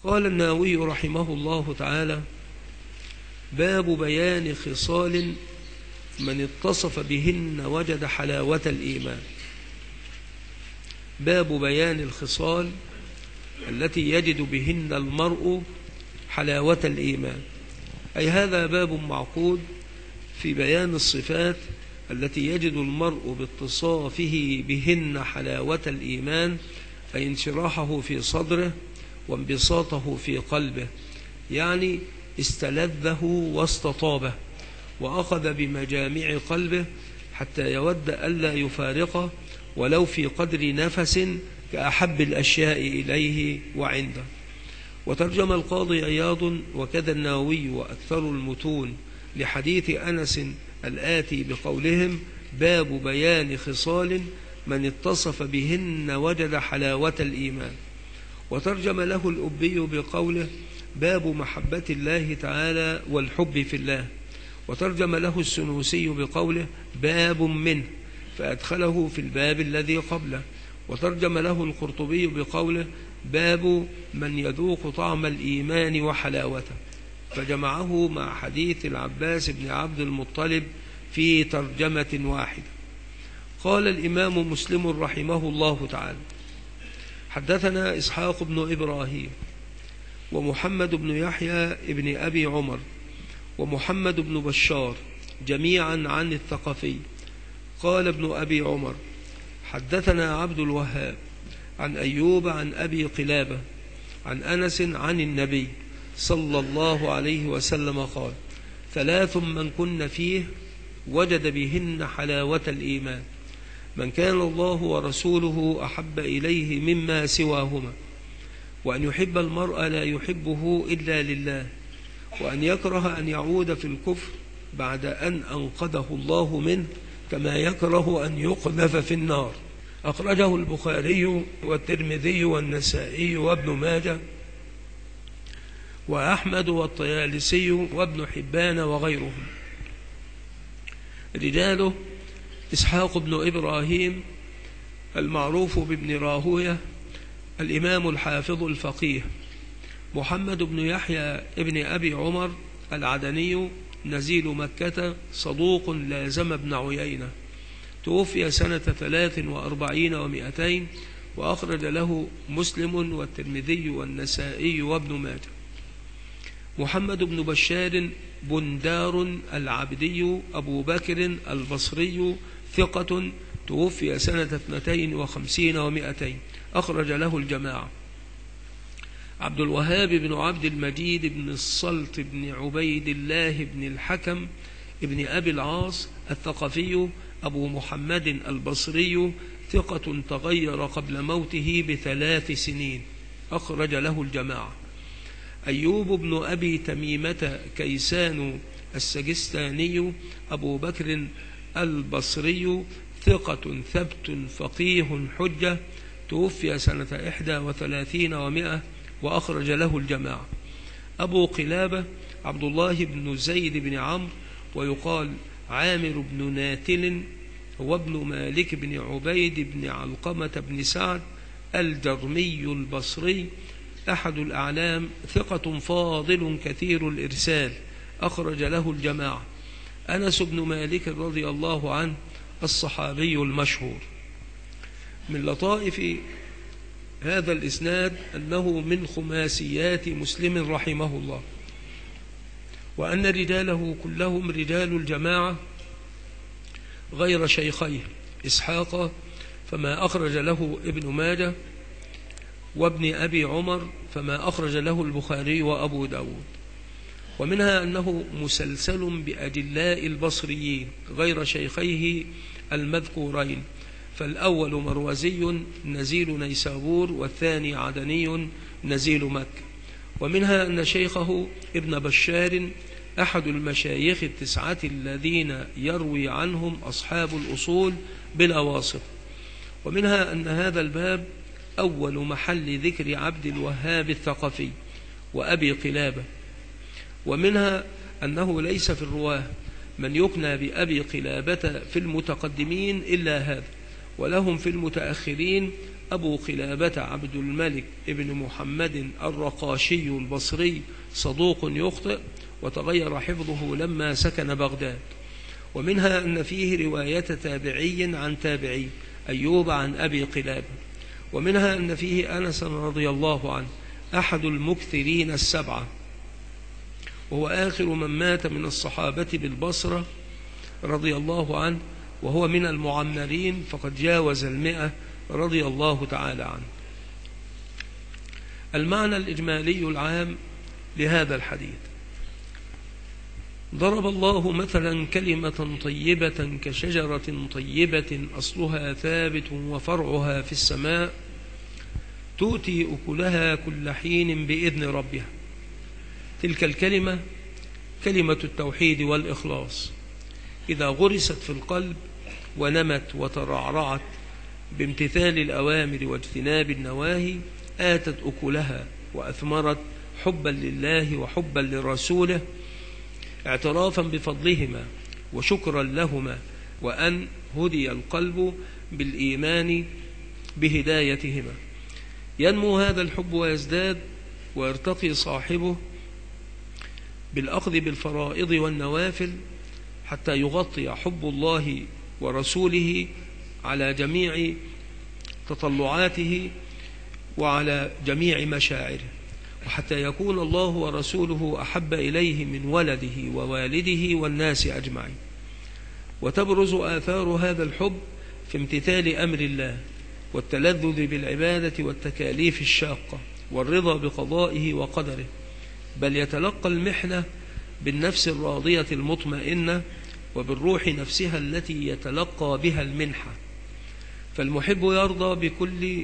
قال النووي رحمه الله تعالى: باب بيان خصال من اتصف بهن وجد حلاوة الإيمان. باب بيان الخصال التي يجد بهن المرء حلاوة الإيمان، أي هذا باب معقود في بيان الصفات التي يجد المرء باتصافه بهن حلاوة الإيمان، أي انشراحه في صدره وانبساطه في قلبه، يعني استلذه واستطابه وأخذ بمجامع قلبه حتى يود ألا يفارقه ولو في قدر نفس كأحب الأشياء إليه وعنده. وترجم القاضي عياض وكذا النووي وأكثر المتون لحديث أنس الآتي بقولهم: باب بيان خصال من اتصف بهن وجد حلاوة الإيمان. وترجم له الأبي بقوله: باب محبة الله تعالى والحب في الله. وترجم له السنوسي بقوله: باب منه، فأدخله في الباب الذي قبله. وترجم له القرطبي بقوله: باب من يذوق طعم الإيمان وحلاوته، فجمعه مع حديث العباس بن عبد المطلب في ترجمة واحدة. قال الإمام مسلم رحمه الله تعالى: حدثنا إسحاق بن إبراهيم ومحمد بن يحيى بن أبي عمر ومحمد بن بشار جميعا عن الثقفي. قال ابن أبي عمر: حدثنا عبد الوهاب عن أيوب عن أبي قلابة عن أنس عن النبي صلى الله عليه وسلم قال: ثلاث من كن فيه وجد بهن حلاوة الإيمان: من كان الله ورسوله أحب إليه مما سواهما، وأن يحب المرء لا يحبه إلا لله، وأن يكره أن يعود في الكفر بعد أن أنقذه الله منه، كما يكره أن يقذف في النار. أخرجه البخاري والترمذي والنسائي وابن ماجه وأحمد والطيالسي وابن حبان وغيرهم. رجاله: إسحاق بن إبراهيم المعروف بابن راهوية الإمام الحافظ الفقيه، محمد بن يحيى ابن أبي عمر العدني نزيل مكة، صدوق لازم ابن عيينة، توفي سنة 43 و200، وأخرج له مسلم والترمذي والنسائي وابن ماجه. محمد بن بشار بندار العبدي أبو بكر البصري ثقة، توفي سنة 52 و200، أخرج له الجماعة. عبد الوهاب بن عبد المجيد بن الصلت بن عبيد الله بن الحكم بن أبي العاص الثقفي أبو محمد البصري ثقة، تغير قبل موته ب3 سنين، أخرج له الجماعة. أيوب بن أبي تميمة كيسان السجستاني أبو بكر البصري ثقة ثبت فقيه حجة، توفي سنة 31 و100، وأخرج له الجماعة. أبو قلابة عبد الله بن زيد بن عمرو، ويقال عامر بن ناتل، وابن مالك بن عبيد بن علقمة بن سعد الجرمي البصري، أحد الأعلام، ثقة فاضل كثير الإرسال، أخرج له الجماعة. أنس بن مالك رضي الله عنه الصحابي المشهور. من لطائف هذا الإسناد أنه من خماسيات مسلم رحمه الله، وأن رجاله كلهم رجال الجماعة غير شيخيه إسحاق، فما أخرج له ابن ماجه، وابن أبي عمر فما أخرج له البخاري وأبو داود. ومنها أنه مسلسل بأجلاء البصريين غير شيخيه المذكورين، فالأول مروزي نزيل نيسابور، والثاني عدني نزيل مكة. ومنها أن شيخه ابن بشار أحد المشايخ 9 الذين يروي عنهم أصحاب الأصول بلا واسطة. ومنها أن هذا الباب أول محل ذكر عبد الوهاب الثقفي وأبي قلابة. ومنها أنه ليس في الرواه من يكنى بأبي قلابة في المتقدمين إلا هذا، ولهم في المتأخرين أبو قلابة عبد الملك ابن محمد الرقاشي البصري صدوق يخطئ وتغير حفظه لما سكن بغداد. ومنها أن فيه رواية تابعي عن تابعي أيوب عن أبي قلابة. ومنها أن فيه أنس رضي الله عنه أحد المكثرين السبعة، وهو آخر من مات من الصحابة بالبصرة رضي الله عنه، وهو من المعمرين فقد جاوز 100 رضي الله تعالى عنه. المعنى الإجمالي العام لهذا الحديث: ضرب الله مثلا كلمة طيبة كشجرة طيبة أصلها ثابت وفرعها في السماء تؤتي أكلها كل حين بإذن ربها. تلك الكلمة كلمة التوحيد والإخلاص، إذا غرست في القلب ونمت وترعرعت بامتثال الأوامر واجتناب النواهي آتت أكلها وأثمرت حبا لله وحبا لرسوله، اعترافا بفضلهما وشكرا لهما، وأن هدي القلب بالإيمان بهدايتهما. ينمو هذا الحب ويزداد ويرتقي صاحبه بالأخذ بالفرائض والنوافل حتى يغطي حب الله ورسوله على جميع تطلعاته وعلى جميع مشاعره، وحتى يكون الله ورسوله أحب إليه من ولده ووالده والناس أجمعين. وتبرز آثار هذا الحب في امتثال أمر الله والتلذذ بالعبادة والتكاليف الشاقة والرضا بقضائه وقدره، بل يتلقى المحنة بالنفس الراضية المطمئنة وبالروح نفسها التي يتلقى بها المنحة. فالمحب يرضى بكل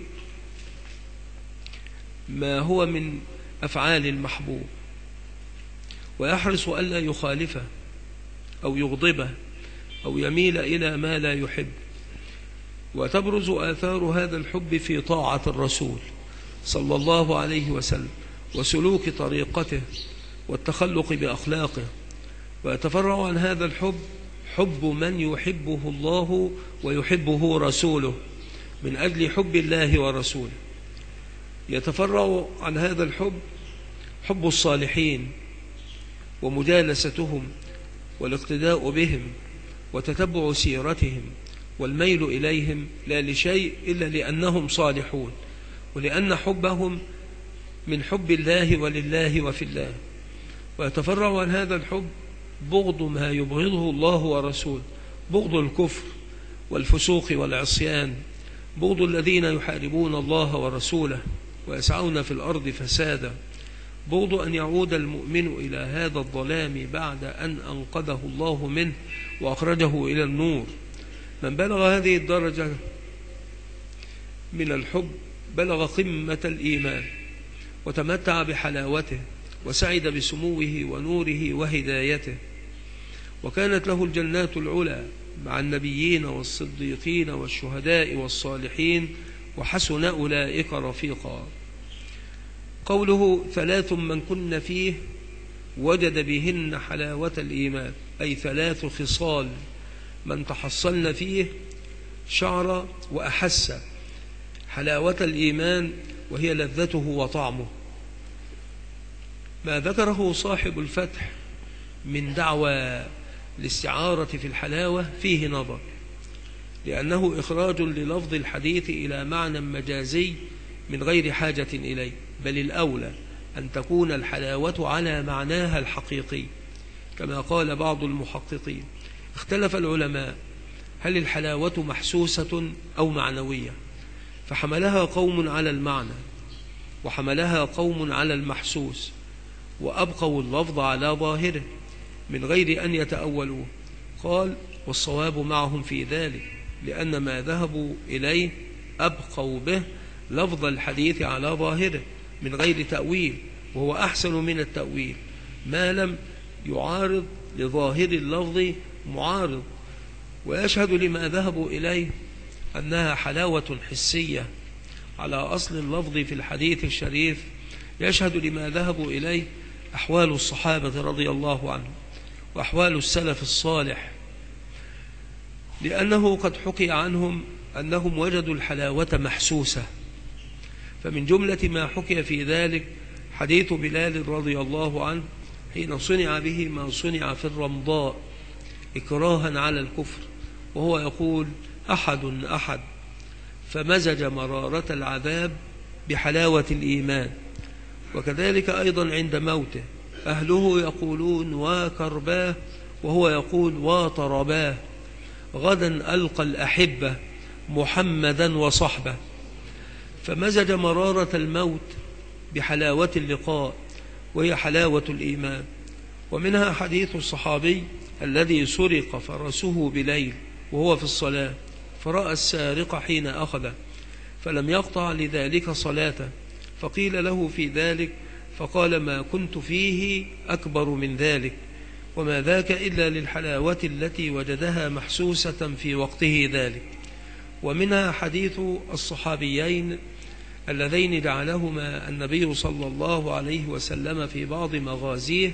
ما هو من أفعال المحبوب ويحرص ألا يخالفه أو يغضبه أو يميل إلى ما لا يحب. وتبرز آثار هذا الحب في طاعة الرسول صلى الله عليه وسلم وسلوك طريقته والتخلق بأخلاقه. ويتفرع عن هذا الحب حب من يحبه الله ويحبه رسوله من أجل حب الله ورسوله. يتفرع عن هذا الحب حب الصالحين ومجالستهم والاقتداء بهم وتتبع سيرتهم والميل إليهم، لا لشيء إلا لأنهم صالحون ولأن حبهم من حب الله ولله وفي الله. ويتفرع عن هذا الحب بغض ما يبغضه الله ورسوله، بغض الكفر والفسوق والعصيان، بغض الذين يحاربون الله ورسوله ويسعون في الأرض فسادا، بغض أن يعود المؤمن إلى هذا الظلام بعد أن أنقذه الله منه وأخرجه إلى النور. من بلغ هذه الدرجة من الحب بلغ قمة الإيمان وتمتع بحلاوته وسعد بسموه ونوره وهدايته، وكانت له الجنات العلى مع النبيين والصديقين والشهداء والصالحين وحسن أولئك رفيقا. قوله 3 من كن فيه وجد بهن حلاوة الإيمان، أي 3 خصال من تحصلن فيه شعر وأحس حلاوة الإيمان وهي لذته وطعمه. ما ذكره صاحب الفتح من دعوى الاستعارة في الحلاوة فيه نظر، لأنه إخراج للفظ الحديث إلى معنى مجازي من غير حاجة إليه، بل الأولى أن تكون الحلاوة على معناها الحقيقي، كما قال بعض المحققين. اختلف العلماء هل الحلاوة محسوسة أو معنوية، فحملها قوم على المعنى وحملها قوم على المحسوس، وأبقوا اللفظ على ظاهره من غير أن يتأولوه. قال: والصواب معهم في ذلك، لأن ما ذهبوا إليه أبقوا به لفظ الحديث على ظاهره من غير تأويل، وهو أحسن من التأويل ما لم يعارض لظاهر اللفظ معارض. ويشهد لما ذهبوا إليه أنها حلاوة حسية على أصل اللفظ في الحديث الشريف. يشهد لما ذهبوا إليه أحوال الصحابة رضي الله عنهم وأحوال السلف الصالح، لأنه قد حكي عنهم أنهم وجدوا الحلاوة محسوسة. فمن جملة ما حكي في ذلك حديث بلال رضي الله عنه حين صنع به ما صنع في الرمضاء إكراها على الكفر، وهو يقول: أحد أحد، فمزج مرارة العذاب بحلاوة الإيمان. وكذلك أيضا عند موته أهله يقولون: وكرباه، وهو يقول: وطرباه، غدا ألقى الأحبة محمدا وصحبه. فمزج مرارة الموت بحلاوة اللقاء، وهي حلاوة الإيمان. ومنها حديث الصحابي الذي سرق فرسه بليل وهو في الصلاة، فرأى السارق حين أخذه فلم يقطع لذلك صلاته، فقيل له في ذلك فقال: ما كنت فيه أكبر من ذلك، وما ذاك إلا للحلاوة التي وجدها محسوسة في وقته ذلك. ومنها حديث الصحابيين اللذين جعلهما النبي صلى الله عليه وسلم في بعض مغازيه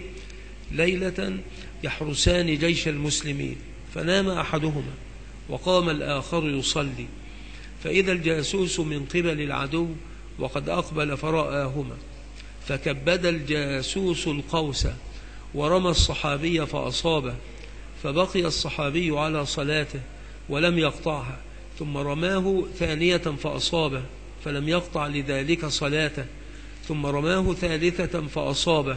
ليلة يحرسان جيش المسلمين، فنام أحدهما وقام الآخر يصلي، فإذا الجاسوس من قبل العدو وقد أقبل فرآهما، فكبد الجاسوس القوس ورمى الصحابي فأصابه، فبقي الصحابي على صلاته ولم يقطعها، ثم رماه ثانية فأصابه فلم يقطع لذلك صلاته، ثم رماه ثالثة فأصابه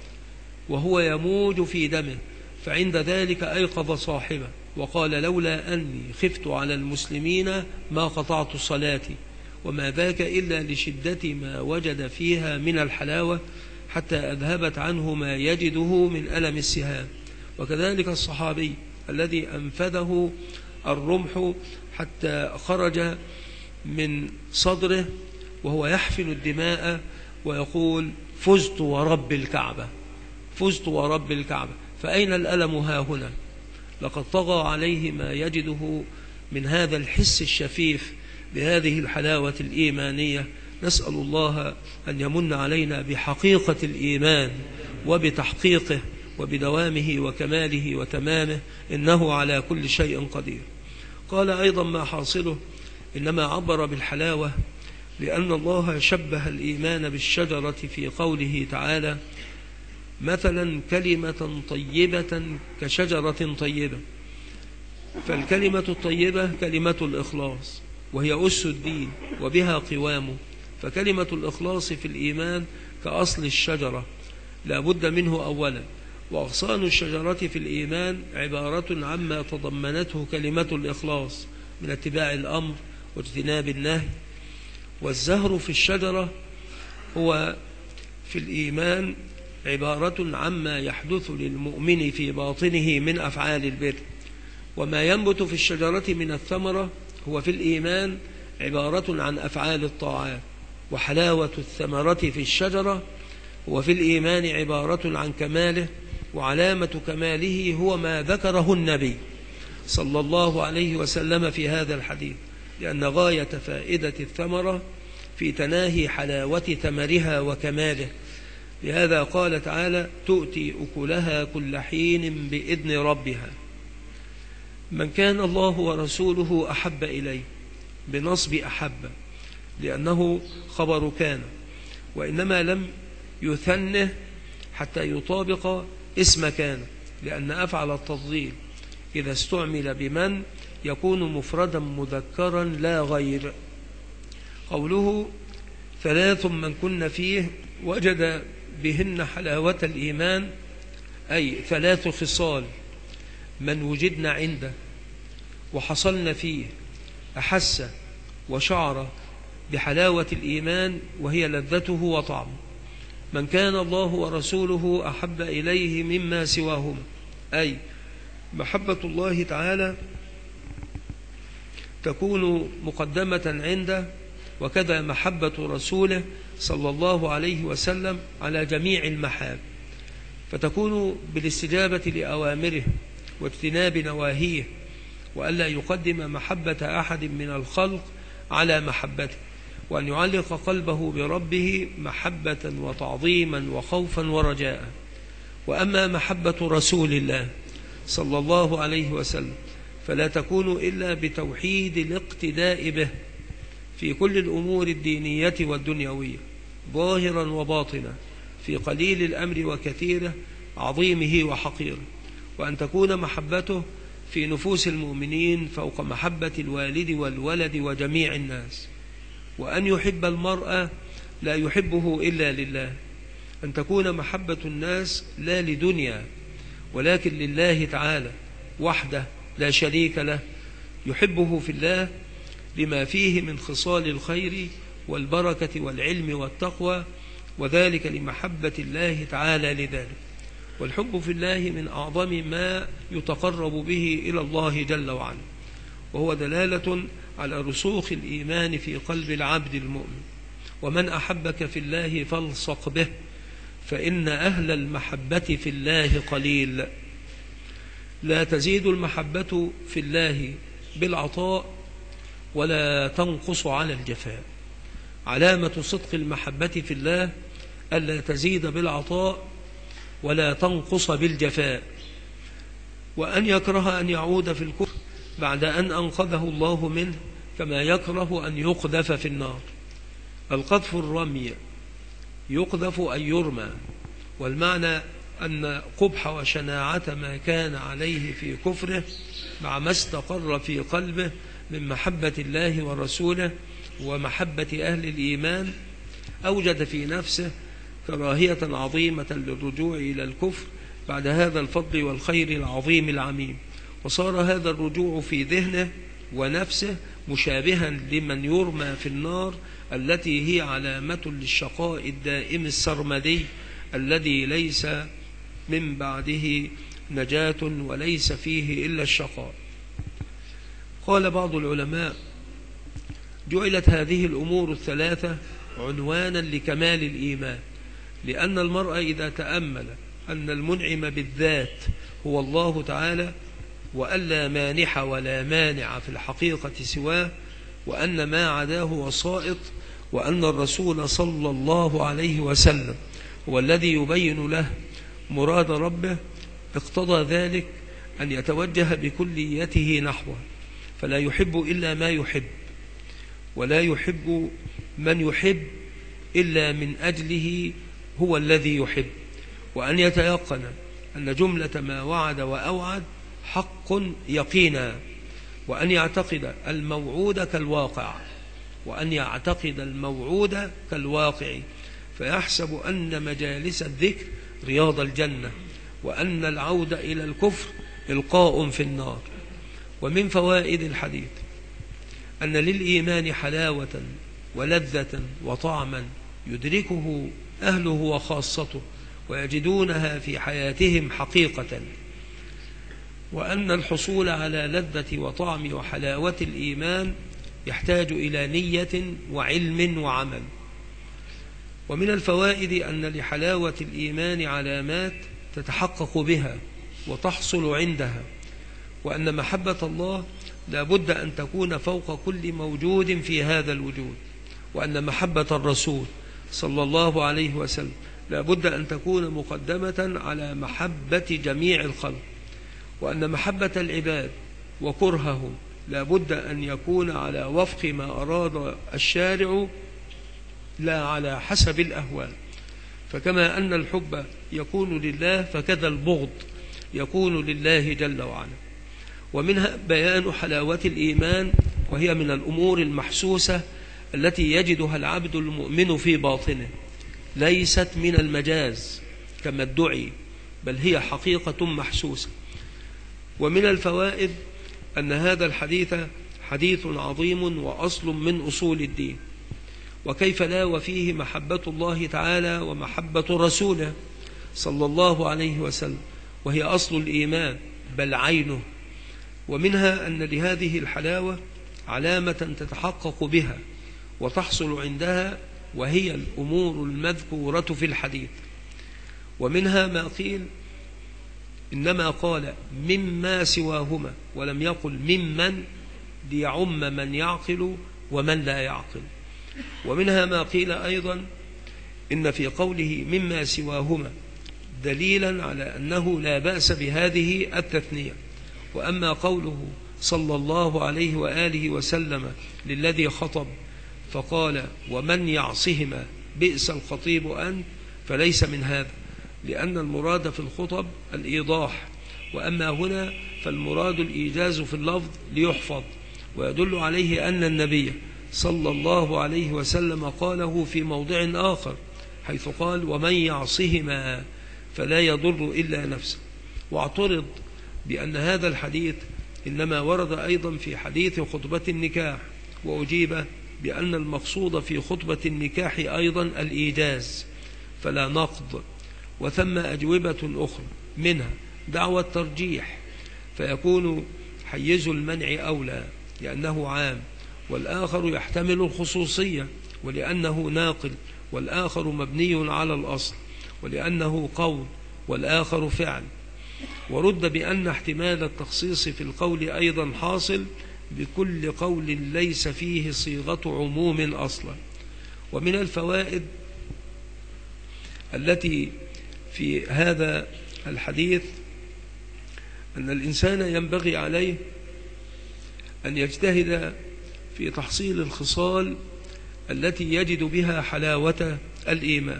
وهو يموج في دمه، فعند ذلك أيقظ صاحبه وقال: لولا أني خفت على المسلمين ما قطعت صلاتي، وما ذاك إلا لشدة ما وجد فيها من الحلاوة حتى أذهبت عنه ما يجده من ألم السهام. وكذلك الصحابي الذي أنفذه الرمح حتى خرج من صدره وهو يحفل الدماء ويقول: فزت ورب الكعبة، فزت ورب الكعبة. فأين الألم ها هنا؟ لقد طغى عليه ما يجده من هذا الحس الشفيف بهذه الحلاوة الإيمانية. نسأل الله أن يمن علينا بحقيقة الإيمان وبتحقيقه وبدوامه وكماله وتمامه، إنه على كل شيء قدير. قال أيضا: ما حاصله؟ إنما عبر بالحلاوة لأن الله شبه الإيمان بالشجرة في قوله تعالى: مثلا كلمة طيبة كشجرة طيبة. فالكلمة الطيبة كلمة الإخلاص، وهي أس الدين وبها قوامه. فكلمة الإخلاص في الإيمان كأصل الشجرة لا بد منه أولا، وأغصان الشجرة في الإيمان عبارة عما تضمنته كلمة الإخلاص من اتباع الأمر واجتناب النهي. والزهر في الشجرة هو في الإيمان عبارة عما يحدث للمؤمن في باطنه من أفعال البر. وما ينبت في الشجرة من الثمرة هو في الإيمان عبارة عن أفعال الطاعات. وحلاوة الثمرة في الشجرة هو في الإيمان عبارة عن كماله، وعلامة كماله هو ما ذكره النبي صلى الله عليه وسلم في هذا الحديث، لأن غاية فائدة الثمرة في تناهي حلاوة ثمرها وكماله. لهذا قال تعالى: تؤتي أكلها كل حين بإذن ربها. من كان الله ورسوله أحب إليه بنصب أحب، لأنه خبر كان، وإنما لم يثنه حتى يطابق اسم كان، لأن أفعل التفضيل إذا استعمل بمن يكون مفردا مذكرا لا غير. قوله: ثلاث من كن فيه وجد بهن حلاوة الإيمان، أي ثلاث خصال من وجدنا عنده وحصلنا فيه أحس وشعر بحلاوة الإيمان، وهي لذته وطعمه. من كان الله ورسوله أحب إليه مما سواهما، أي محبة الله تعالى تكون مقدمة عنده، وكذا محبة رسوله صلى الله عليه وسلم على جميع المحاب، فتكون بالاستجابة لأوامره واجتناب نواهيه، وألا يقدم محبة أحد من الخلق على محبته، وأن يعلق قلبه بربه محبة وتعظيما وخوفا ورجاء. وأما محبة رسول الله صلى الله عليه وسلم فلا تكون إلا بتوحيد الاقتداء به في كل الأمور الدينية والدنيوية ظاهرا وباطنا، في قليل الأمر وكثيره، عظيمه وحقيره، وأن تكون محبته في نفوس المؤمنين فوق محبة الوالد والولد وجميع الناس، وأن يحب المرء لا يحبه إلا لله، أن تكون محبة الناس لا لدنيا ولكن لله تعالى وحده لا شريك له، يحبه في الله لما فيه من خصال الخير والبركة والعلم والتقوى، وذلك لمحبة الله تعالى لذلك. والحب في الله من أعظم ما يتقرب به إلى الله جل وعلا، وهو دلالة على رسوخ الإيمان في قلب العبد المؤمن. ومن أحبك في الله فالصق به، فإن أهل المحبة في الله قليل. لا تزيد المحبة في الله بالعطاء ولا تنقص على الجفاء. علامة صدق المحبة في الله ألا تزيد بالعطاء ولا تنقص بالجفاء، وأن يكره أن يعود في الكفر بعد أن أنقذه الله منه، كما يكره أن يقذف في النار. القذف الرمي، يقذف أن يرمى، والمعنى أن قبح وشناعة ما كان عليه في كفره مع ما استقر في قلبه من محبة الله ورسوله ومحبة أهل الإيمان أوجد في نفسه كراهية عظيمة للرجوع إلى الكفر بعد هذا الفضل والخير العظيم العميم، وصار هذا الرجوع في ذهنه ونفسه مشابها لمن يرمى في النار التي هي علامة للشقاء الدائم السرمدي الذي ليس من بعده نجاة وليس فيه إلا الشقاء. قال بعض العلماء: جعلت هذه الأمور الثلاثة عنوانا لكمال الإيمان، لأن المرء إذا تأمل أن المنعم بالذات هو الله تعالى، وأن لا مانح ولا مانع في الحقيقة سواه، وأن ما عداه وسائط، وأن الرسول صلى الله عليه وسلم هو الذي يبين له مراد ربه، اقتضى ذلك أن يتوجه بكليته نحوه، فلا يحب إلا ما يحب، ولا يحب من يحب إلا من أجله هو الذي يحب، وأن يتيقن أن جملة ما وعد وأوعد حق يقينا، وأن يعتقد الموعود كالواقع، وأن يعتقد الموعود كالواقع، فيحسب أن مجالس الذكر رياض الجنة، وأن العود إلى الكفر إلقاء في النار. ومن فوائد الحديث أن للإيمان حلاوة ولذة وطعما يدركه أهله وخاصته ويجدونها في حياتهم حقيقة، وأن الحصول على لذة وطعم وحلاوة الإيمان يحتاج إلى نية وعلم وعمل. ومن الفوائد أن لحلاوة الإيمان علامات تتحقق بها وتحصل عندها، وأن محبة الله لا بد أن تكون فوق كل موجود في هذا الوجود، وأن محبة الرسول صلى الله عليه وسلم لا بد أن تكون مقدمة على محبة جميع الخلق، وأن محبة العباد وكرههم لا بد أن يكون على وفق ما أراد الشارع لا على حسب الأهواء. فكما أن الحب يكون لله فكذا البغض يكون لله جل وعلا. ومنها بيان حلاوة الإيمان، وهي من الأمور المحسوسة التي يجدها العبد المؤمن في باطنه، ليست من المجاز كما ادعي، بل هي حقيقة محسوسة. ومن الفوائد أن هذا الحديث حديث عظيم وأصل من أصول الدين، وكيف لا وفيه محبة الله تعالى ومحبة رسوله صلى الله عليه وسلم، وهي أصل الإيمان بل عينه. ومنها أن لهذه الحلاوة علامة تتحقق بها وتحصل عندها، وهي الأمور المذكورة في الحديث. ومنها ما قيل إنما قال مما سواهما ولم يقل ممن، ليعم من يعقل ومن لا يعقل. ومنها ما قيل أيضا إن في قوله مما سواهما دليلا على أنه لا بأس بهذه التثنية. وأما قوله صلى الله عليه وآله وسلم للذي خطب فقال ومن يعصهما بئس الخطيب أنت، فليس من هذا، لأن المراد في الخطب الإيضاح، وأما هنا فالمراد الإيجاز في اللفظ ليحفظ. ويدل عليه أن النبي صلى الله عليه وسلم قاله في موضع آخر حيث قال ومن يعصهما فلا يضر إلا نفسه. واعترض بأن هذا الحديث إنما ورد أيضا في حديث خطبة النكاح، وأجيب بأن المقصود في خطبة النكاح أيضا الإيجاز فلا نقض. وثم أجوبة أخرى منها دعوى الترجيح، فيكون حيز المنع أولى لأنه عام، والآخر يحتمل الخصوصية ولأنه ناقل، والآخر مبني على الأصل ولأنه قول، والآخر فعل. ورد بأن احتمال التخصيص في القول أيضا حاصل بكل قول ليس فيه صيغة عموم أصلا. ومن الفوائد التي في هذا الحديث أن الإنسان ينبغي عليه أن يجتهد في تحصيل الخصال التي يجد بها حلاوة الإيمان،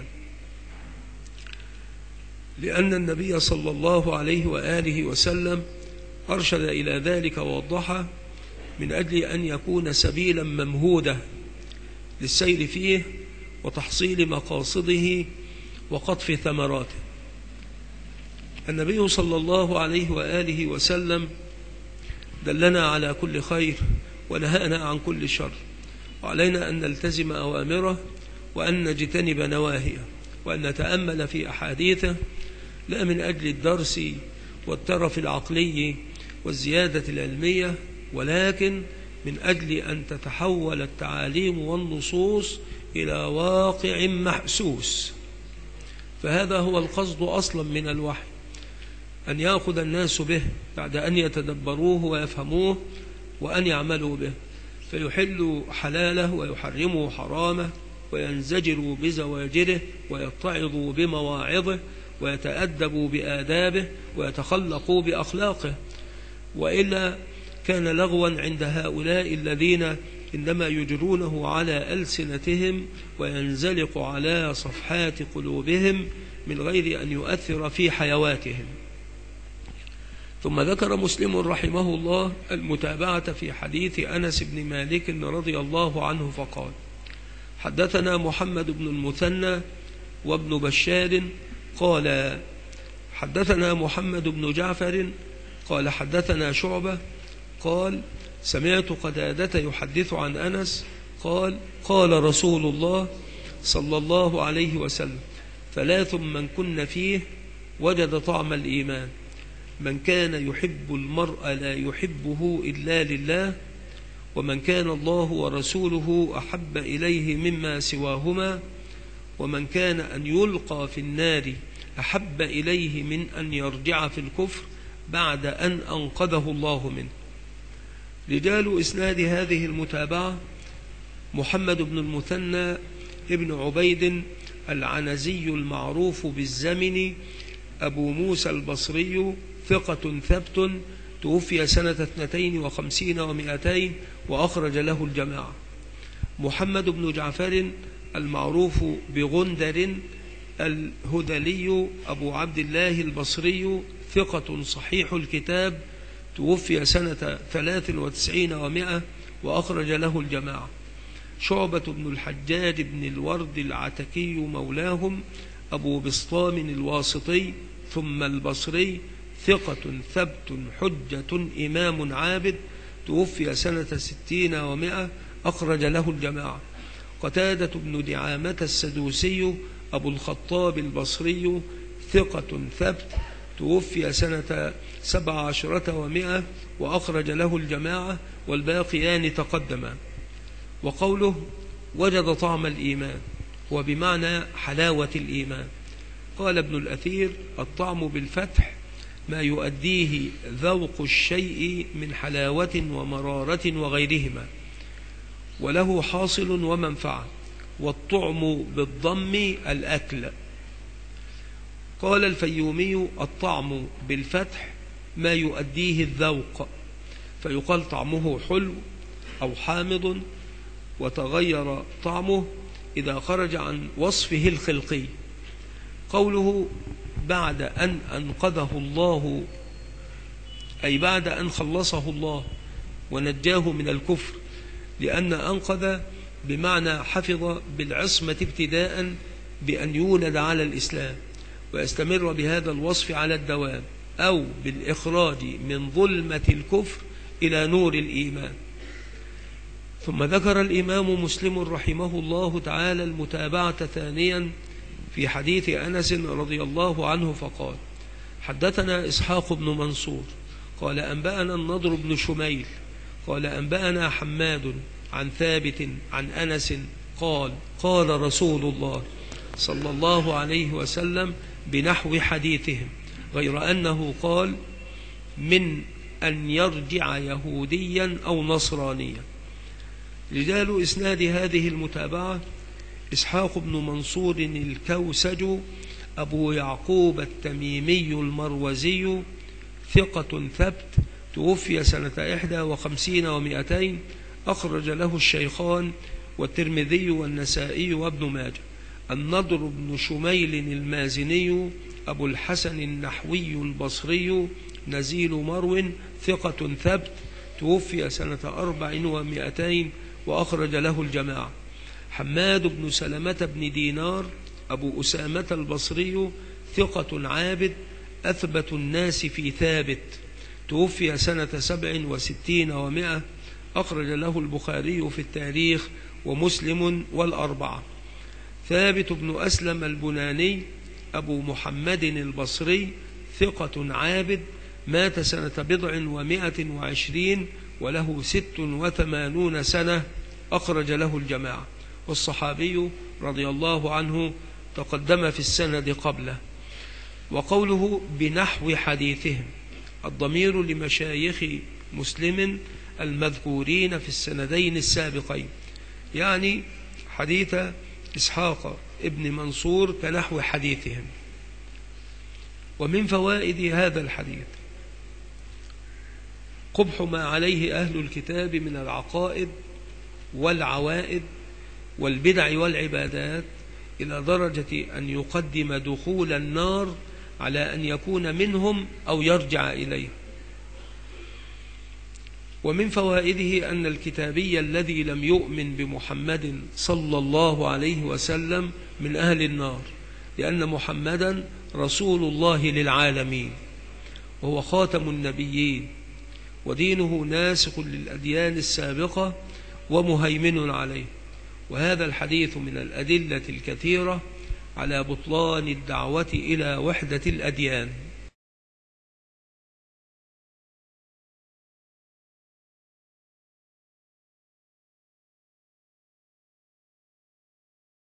لأن النبي صلى الله عليه وآله وسلم أرشد إلى ذلك ووضحه من أجل أن يكون سبيلا ممهودا للسير فيه وتحصيل مقاصده وقطف ثمراته. النبي صلى الله عليه وآله وسلم دلنا على كل خير ونهانا عن كل شر، وعلينا أن نلتزم أوامره وأن نجتنب نواهيه، وأن نتأمل في أحاديثه لا من أجل الدرس والترف العقلي والزيادة العلمية، ولكن من أجل أن تتحول التعاليم والنصوص إلى واقع محسوس. فهذا هو القصد أصلا من الوحي، أن يأخذ الناس به بعد أن يتدبروه ويفهموه وأن يعملوا به، فيحلوا حلاله ويحرموا حرامه، وينزجروا بزواجره ويتعظوا بمواعظه ويتأدبوا بآدابه ويتخلقوا بأخلاقه. وإلا كان لغوا عند هؤلاء الذين إنما يجرونه على ألسنتهم وينزلق على صفحات قلوبهم من غير أن يؤثر في حيواتهم. ثم ذكر مسلم رحمه الله المتابعة في حديث أنس بن مالك رضي الله عنه فقال حدثنا محمد بن المثنى وابن بشار قال حدثنا محمد بن جعفر قال حدثنا شعبة قال سمعت قتادة يحدث عن أنس قال قال رسول الله صلى الله عليه وسلم ثلاث من كن فيه وجد طعم الإيمان: من كان يحب المرء لا يحبه إلا لله، ومن كان الله ورسوله أحب إليه مما سواهما، ومن كان أن يلقى في النار أحب إليه من أن يرجع في الكفر بعد أن أنقذه الله منه. رجال إسناد هذه المتابعة محمد بن المثنى ابن عبيد العنزي المعروف بالزمن أبو موسى البصري ثقة ثبت، توفي سنة 52 و200 وأخرج له الجماعة. محمد بن جعفر المعروف بغندر الهذلي أبو عبد الله البصري ثقة صحيح الكتاب، توفي سنة 93 و100 وأخرج له الجماعة. شعبة بن الحجاج بن الورد العتكي مولاهم أبو بسطام الواسطي ثم البصري ثقة ثبت حجة إمام عابد، توفي سنة 60 و100 أخرج له الجماعة. قتادة بن دعامة السدوسي أبو الخطاب البصري ثقة ثبت، توفي سنة 17 و100 وأخرج له الجماعة، والباقيان تقدما. وقوله وجد طعم الإيمان وبمعنى حلاوة الإيمان. قال ابن الأثير الطعم بالفتح ما يؤديه ذوق الشيء من حلاوة ومرارة وغيرهما، وله حاصل ومنفعة، والطعم بالضم الأكل. قال الفيومي الطعم بالفتح ما يؤديه الذوق، فيقال طعمه حلو أو حامض، وتغير طعمه إذا خرج عن وصفه الخلقي. قوله بعد أن أنقذه الله، أي بعد أن خلصه الله ونجاه من الكفر، لأن أنقذ بمعنى حفظ بالعصمة ابتداء بأن يولد على الإسلام ويستمر بهذا الوصف على الدوام، أو بالإخراج من ظلمة الكفر إلى نور الإيمان. ثم ذكر الإمام مسلم رحمه الله تعالى المتابعة ثانيا في حديث أنس رضي الله عنه فقال: حدثنا إسحاق بن منصور قال أنبأنا النضر بن شميل قال أنبأنا حماد عن ثابت عن أنس قال: قال رسول الله صلى الله عليه وسلم بنحو حديثهم، غير أنه قال: من أن يرجع يهوديا أو نصرانيا. رجال إسناد هذه المتابعة: إسحاق بن منصور الكوسج أبو يعقوب التميمي المروزي، ثقة ثبت، توفي سنة 51 و200، أخرج له الشيخان والترمذي والنسائي وابن ماجه. النضر بن شميل المازني أبو الحسن النحوي البصري، نزيل مرو، ثقة ثبت، توفي سنة 400 و200، وأخرج له الجماعة. حماد بن سلمة بن دينار أبو أسامة البصري، ثقة عابد، أثبت الناس في ثابت، توفي سنة 67 و100، أخرج له البخاري في التاريخ ومسلم والأربعة. ثابت بن أسلم البناني أبو محمد البصري، ثقة عابد، مات سنة 120 وله 86 سنة، أخرج له الجماعة. والصحابي رضي الله عنه تقدم في السند قبله. وقوله بنحو حديثهم، الضمير لمشايخ مسلم المذكورين في السندين السابقين، يعني حديث إسحاق ابن منصور كنحو حديثهم. ومن فوائد هذا الحديث قبح ما عليه أهل الكتاب من العقائد والعوائد والبدع والعبادات، إلى درجة أن يقدم دخول النار على أن يكون منهم أو يرجع إليه. ومن فوائده أن الكتابي الذي لم يؤمن بمحمد صلى الله عليه وسلم من أهل النار، لأن محمدا رسول الله للعالمين، وهو خاتم النبيين، ودينه ناسخ للأديان السابقة ومهيمن عليه. وهذا الحديث من الأدلة الكثيرة على بطلان الدعوة إلى وحدة الأديان.